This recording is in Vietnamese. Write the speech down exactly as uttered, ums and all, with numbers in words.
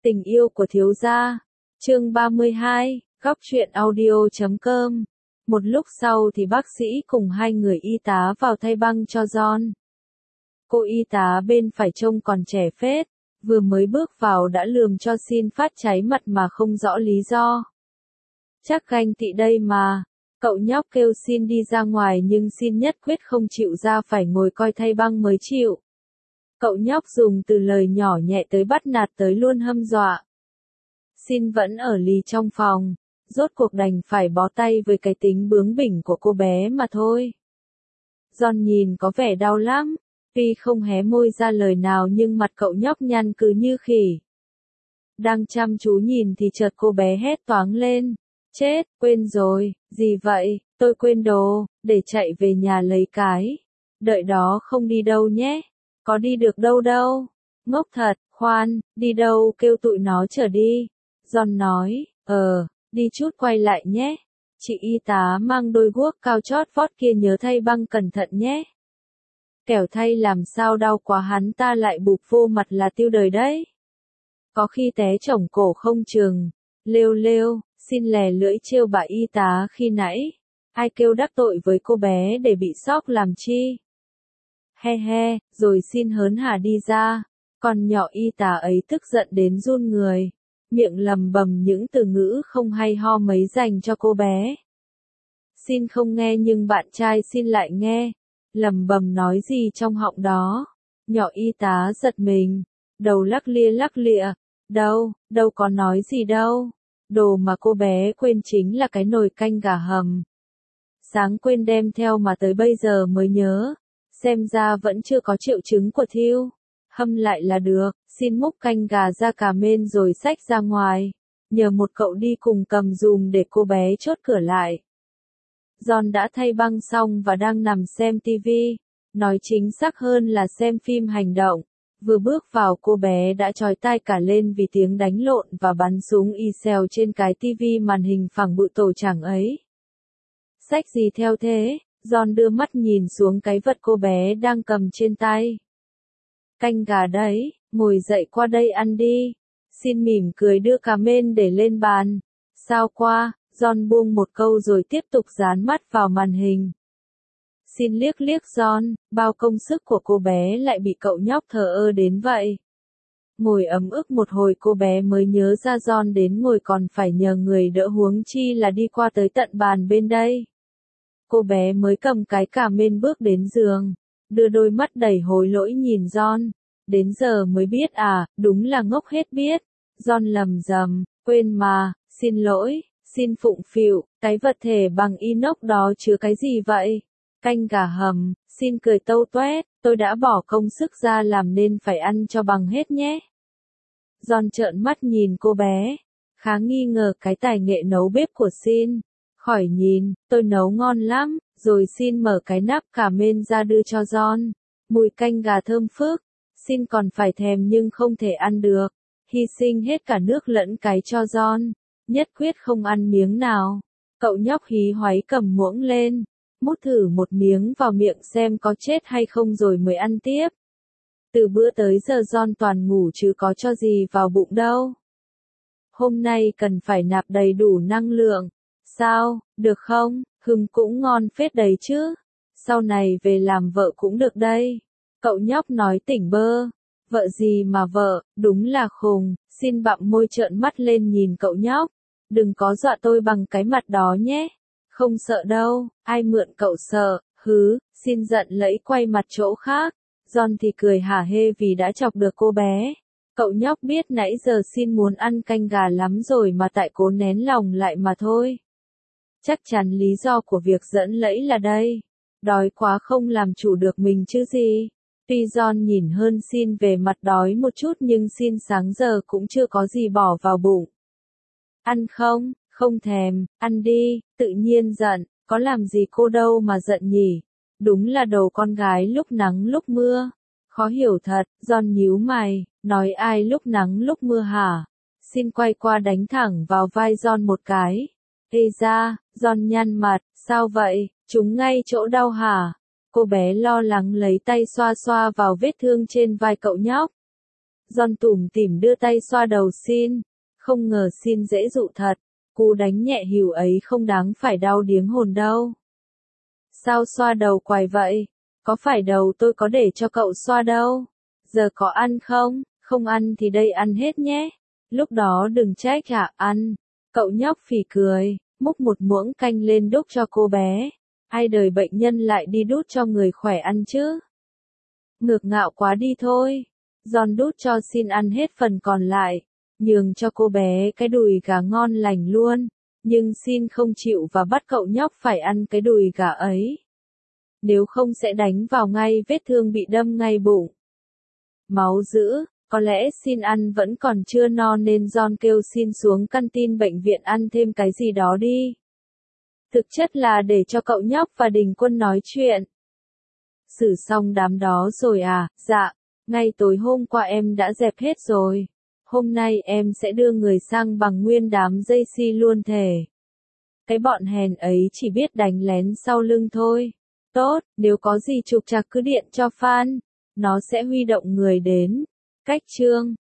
Tình yêu của thiếu gia. Chương ba mươi hai, góc truyện audio chấm com. Một lúc sau thì bác sĩ cùng hai người y tá vào thay băng cho John. Cô y tá bên phải trông còn trẻ phết, vừa mới bước vào đã lườm cho Sin phát cháy mặt mà không rõ lý do. Chắc ganh tị đây mà. Cậu nhóc kêu Sin đi ra ngoài nhưng Sin nhất quyết không chịu ra, phải ngồi coi thay băng mới chịu. Cậu nhóc dùng từ lời nhỏ nhẹ tới bắt nạt tới luôn hâm dọa. Sin vẫn ở lì trong phòng, rốt cuộc đành phải bó tay với cái tính bướng bỉnh của cô bé mà thôi. John nhìn có vẻ đau lắm, tuy không hé môi ra lời nào nhưng mặt cậu nhóc nhăn cứ như khỉ. Đang chăm chú nhìn thì chợt cô bé hét toáng lên. Chết, quên rồi, gì vậy, tôi quên đồ, để chạy về nhà lấy cái. Đợi đó không đi đâu nhé. Có đi được đâu đâu. Ngốc thật, khoan, đi đâu kêu tụi nó chở đi. John nói, ờ, đi chút quay lại nhé. Chị y tá mang đôi guốc cao chót vót kia nhớ thay băng cẩn thận nhé. Kẻo thay làm sao đau quá hắn ta lại bụp vô mặt là tiêu đời đấy. Có khi té chổng cổ không chừng. Lêu lêu, Sin lè lưỡi trêu bà y tá khi nãy. Ai kêu đắc tội với cô bé để bị sốc làm chi. He he, rồi Sin hớn hả đi ra. Còn nhỏ y tá ấy tức giận đến run người. Miệng lầm bầm những từ ngữ không hay ho mấy dành cho cô bé. Sin không nghe nhưng bạn trai Sin lại nghe. Lầm bầm nói gì trong họng đó. Nhỏ y tá giật mình. Đầu lắc lia lắc lịa. Đâu, đâu có nói gì đâu. Đồ mà cô bé quên chính là cái nồi canh gà hầm. Sáng quên đem theo mà tới bây giờ mới nhớ. Xem ra vẫn chưa có triệu chứng của thiêu. Hâm lại là được. Xin múc canh gà ra cà mên rồi xách ra ngoài. Nhờ một cậu đi cùng cầm dùm để cô bé chốt cửa lại. John đã thay băng xong và đang nằm xem tivi. Nói chính xác hơn là xem phim hành động. Vừa bước vào cô bé đã chói tai cả lên vì tiếng đánh lộn và bắn súng y xèo trên cái tivi màn hình phẳng bự tổ chảng ấy. Xách gì theo thế? John đưa mắt nhìn xuống cái vật cô bé đang cầm trên tay. Canh gà đấy, ngồi dậy qua đây ăn đi. Sin mỉm cười đưa cà mên để lên bàn. Sao qua? John buông một câu rồi tiếp tục dán mắt vào màn hình. Sin liếc liếc John, bao công sức của cô bé lại bị cậu nhóc thờ ơ đến vậy. Ngồi ấm ức một hồi cô bé mới nhớ ra John đến ngồi còn phải nhờ người đỡ, huống chi là đi qua tới tận bàn bên đây. Cô bé mới cầm cái cà mên bước đến giường, đưa đôi mắt đầy hối lỗi nhìn John. Đến giờ mới biết à, đúng là ngốc hết biết. John lầm rầm, quên mà, xin lỗi, Sin phụng phịu, cái vật thể bằng inox đó chứa cái gì vậy? Canh gà hầm. Sin cười tâu toét, tôi đã bỏ công sức ra làm nên phải ăn cho bằng hết nhé. John trợn mắt nhìn cô bé, khá nghi ngờ cái tài nghệ nấu bếp của Sin. Khỏi nhìn, tôi nấu ngon lắm. Rồi Sin mở cái nắp cà mên ra đưa cho John. Mùi canh gà thơm phức. Sin còn phải thèm nhưng không thể ăn được. Hy sinh hết cả nước lẫn cái cho John. Nhất quyết không ăn miếng nào. Cậu nhóc hí hoáy cầm muỗng lên. Mút thử một miếng vào miệng xem có chết hay không rồi mới ăn tiếp. Từ bữa tới giờ John toàn ngủ chứ có cho gì vào bụng đâu. Hôm nay cần phải nạp đầy đủ năng lượng. Sao, được không? Hừm, cũng ngon phết đấy chứ. Sau này về làm vợ cũng được đây. Cậu nhóc nói tỉnh bơ. Vợ gì mà vợ, đúng là khùng. Xin bặm môi trợn mắt lên nhìn cậu nhóc. Đừng có dọa tôi bằng cái mặt đó nhé. Không sợ đâu, ai mượn cậu sợ, hứ. Sin giận lẫy quay mặt chỗ khác. John thì cười hả hê vì đã chọc được cô bé. Cậu nhóc biết nãy giờ Sin muốn ăn canh gà lắm rồi mà tại cố nén lòng lại mà thôi. Chắc chắn lý do của việc giận lẫy là đây. Đói quá không làm chủ được mình chứ gì. Tuy John nhìn hơn Sin về mặt đói một chút nhưng Sin sáng giờ cũng chưa có gì bỏ vào bụng. Ăn không? Không thèm, ăn đi, tự nhiên giận, có làm gì cô đâu mà giận nhỉ. Đúng là đầu con gái lúc nắng lúc mưa. Khó hiểu thật. John nhíu mày, nói ai lúc nắng lúc mưa hả? Sin quay qua đánh thẳng vào vai John một cái. Ê da, John nhăn mặt, sao vậy, chúng ngay chỗ đau hả? Cô bé lo lắng lấy tay xoa xoa vào vết thương trên vai cậu nhóc. John tủm tỉm đưa tay xoa đầu Sin, không ngờ Sin dễ dụ thật, cú đánh nhẹ hỉu ấy không đáng phải đau điếng hồn đâu. Sao xoa đầu quài vậy? Có phải đầu tôi có để cho cậu xoa đâu? Giờ có ăn không? Không ăn thì đây ăn hết nhé. Lúc đó đừng trách hả, ăn. Cậu nhóc phì cười, múc một muỗng canh lên đút cho cô bé. Ai đời bệnh nhân lại đi đút cho người khỏe ăn chứ? Ngược ngạo quá đi thôi. John đút cho Sin ăn hết phần còn lại, nhường cho cô bé cái đùi gà ngon lành luôn. Nhưng Sin không chịu và bắt cậu nhóc phải ăn cái đùi gà ấy. Nếu không sẽ đánh vào ngay vết thương bị đâm ngay bụng. Máu dữ, có lẽ Sin ăn vẫn còn chưa no nên John kêu Sin xuống canteen bệnh viện ăn thêm cái gì đó đi. Thực chất là để cho cậu nhóc và Đình Quân nói chuyện. Xử xong đám đó rồi à? Dạ, ngay tối hôm qua em đã dẹp hết rồi. Hôm nay em sẽ đưa người sang bằng nguyên đám dây xi luôn thề. Cái bọn hèn ấy chỉ biết đánh lén sau lưng thôi. Tốt, nếu có gì trục trặc cứ điện cho Phan. Nó sẽ huy động người đến. Cách chương